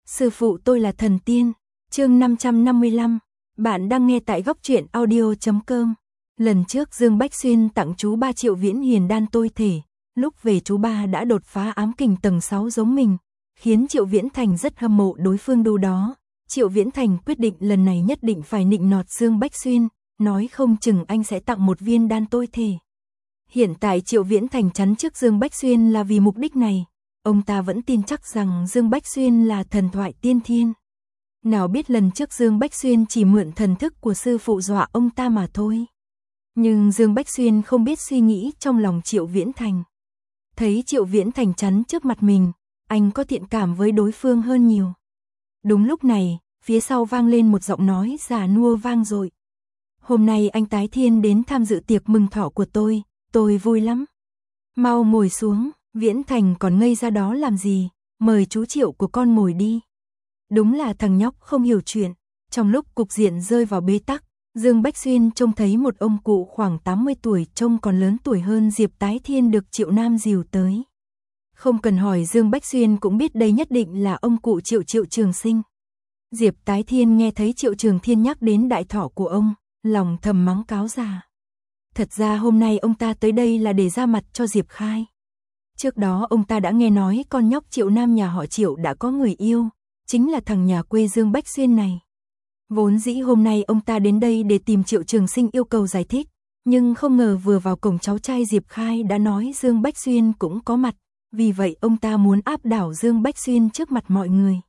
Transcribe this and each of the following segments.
Sư phụ tôi là thần tiên. Chương 555. Bạn đang nghe tại góc truyện audio.com. Lần trước Dương Bách Xuyên tặng chú 3 triệu viễn hiền đan tôi thể, lúc về chú ba đã đột phá ám kình tầng 6 giống mình, khiến Triệu Viễn Thành rất hâm mộ đối phương đâu đó. Triệu Viễn Thành quyết định lần này nhất định phải nịnh nọt Dương Bách Xuyên, nói không chừng anh sẽ tặng một viên đan tôi thể. Hiện tại Triệu Viễn Thành chắn trước Dương Bách Xuyên là vì mục đích này. Ông ta vẫn tin chắc rằng Dương Bách Xuyên là thần thoại tiên thiên. Nào biết lần trước Dương Bách Xuyên chỉ mượn thần thức của sư phụ dọa ông ta mà thôi. Nhưng Dương Bách Xuyên không biết suy nghĩ trong lòng Triệu Viễn Thành. Thấy Triệu Viễn Thành chắn trước mặt mình, anh có thiện cảm với đối phương hơn nhiều. Đúng lúc này, phía sau vang lên một giọng nói già nua vang dội. Hôm nay anh Tái Thiên đến tham dự tiệc mừng thọ của tôi vui lắm. Mau ngồi xuống. Viễn Thành còn ngây ra đó làm gì, mời chú Triệu của con ngồi đi. Đúng là thằng nhóc không hiểu chuyện. Trong lúc cục diện rơi vào bế tắc, Dương Bách Xuyên trông thấy một ông cụ khoảng 80 tuổi trông còn lớn tuổi hơn Diệp Tái Thiên được Triệu Nam dìu tới. Không cần hỏi Dương Bách Xuyên cũng biết đây nhất định là ông cụ Triệu Trường Sinh. Diệp Tái Thiên nghe thấy Triệu Trường Thiên nhắc đến đại thọ của ông, lòng thầm mắng cáo già. Thật ra hôm nay ông ta tới đây là để ra mặt cho Diệp Khai. Trước đó ông ta đã nghe nói con nhóc Triệu Nam nhà họ Triệu đã có người yêu, chính là thằng nhà quê Dương Bách Xuyên này. Vốn dĩ hôm nay ông ta đến đây để tìm Triệu Trường Sinh yêu cầu giải thích, nhưng không ngờ vừa vào cổng cháu trai Diệp Khai đã nói Dương Bách Xuyên cũng có mặt, vì vậy ông ta muốn áp đảo Dương Bách Xuyên trước mặt mọi người.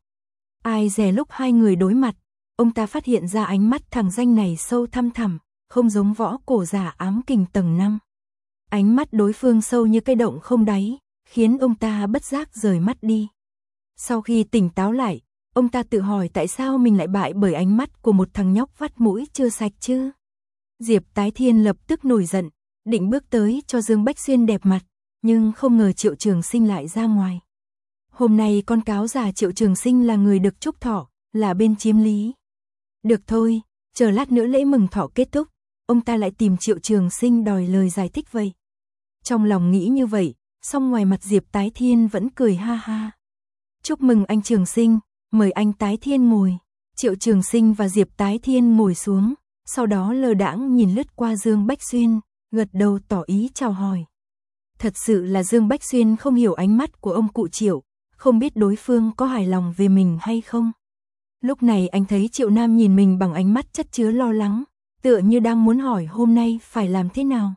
Ai dè lúc hai người đối mặt, ông ta phát hiện ra ánh mắt thằng danh này sâu thăm thẳm, không giống võ cổ giả ám kình tầng 5. Ánh mắt đối phương sâu như cái động không đáy, khiến ông ta bất giác rời mắt đi. Sau khi tỉnh táo lại, ông ta tự hỏi tại sao mình lại bại bởi ánh mắt của một thằng nhóc vắt mũi chưa sạch chứ. Diệp Tái Thiên lập tức nổi giận, định bước tới cho Dương Bách Xuyên đẹp mặt, nhưng không ngờ Triệu Trường Sinh lại ra ngoài. Hôm nay con cáo già Triệu Trường Sinh là người được chúc thọ, là bên chiếm lý. Được thôi, chờ lát nữa lễ mừng thọ kết thúc, ông ta lại tìm Triệu Trường Sinh đòi lời giải thích vậy. Trong lòng nghĩ như vậy, song ngoài mặt Diệp Tái Thiên vẫn cười ha ha. Chúc mừng anh Trường Sinh, mời anh Tái Thiên ngồi. Triệu Trường Sinh và Diệp Tái Thiên ngồi xuống, sau đó lơ đãng nhìn lướt qua Dương Bách Xuyên, gật đầu tỏ ý chào hỏi. Thật sự là Dương Bách Xuyên không hiểu ánh mắt của ông cụ Triệu, không biết đối phương có hài lòng về mình hay không. Lúc này anh thấy Triệu Nam nhìn mình bằng ánh mắt chất chứa lo lắng, tựa như đang muốn hỏi hôm nay phải làm thế nào.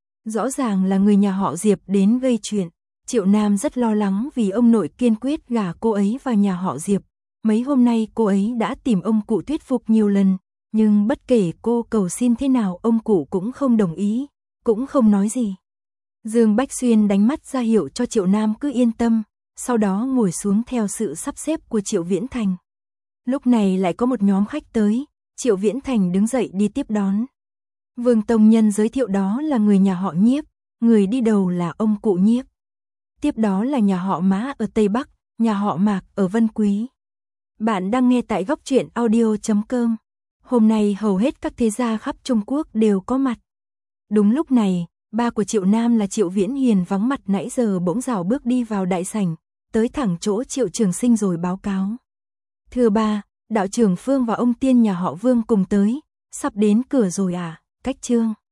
Rõ ràng là người nhà họ Diệp đến gây chuyện. Triệu Nam rất lo lắng vì ông nội kiên quyết gả cô ấy vào nhà họ Diệp. Mấy hôm nay cô ấy đã tìm ông cụ thuyết phục nhiều lần, nhưng bất kể cô cầu xin thế nào ông cụ cũng không đồng ý, cũng không nói gì. Dương Bách Xuyên đánh mắt ra hiệu cho Triệu Nam cứ yên tâm, sau đó ngồi xuống theo sự sắp xếp của Triệu Viễn Thành. Lúc này lại có một nhóm khách tới, Triệu Viễn Thành đứng dậy đi tiếp đón. Vương Tông Nhân giới thiệu đó là người nhà họ Nhiếp, người đi đầu là ông cụ Nhiếp. Tiếp đó là nhà họ Mã ở Tây Bắc, nhà họ Mạc ở Vân Quý. Bạn đang nghe tại góc truyện audio.com. Hôm nay hầu hết các thế gia khắp Trung Quốc đều có mặt. Đúng lúc này, ba của Triệu Nam là Triệu Viễn Hiền vắng mặt nãy giờ bỗng rảo bước đi vào đại sảnh, tới thẳng chỗ Triệu Trường Sinh rồi báo cáo. Thưa ba, đạo trưởng Phương và ông tiên nhà họ Vương cùng tới, sắp đến cửa rồi à, cách Trương.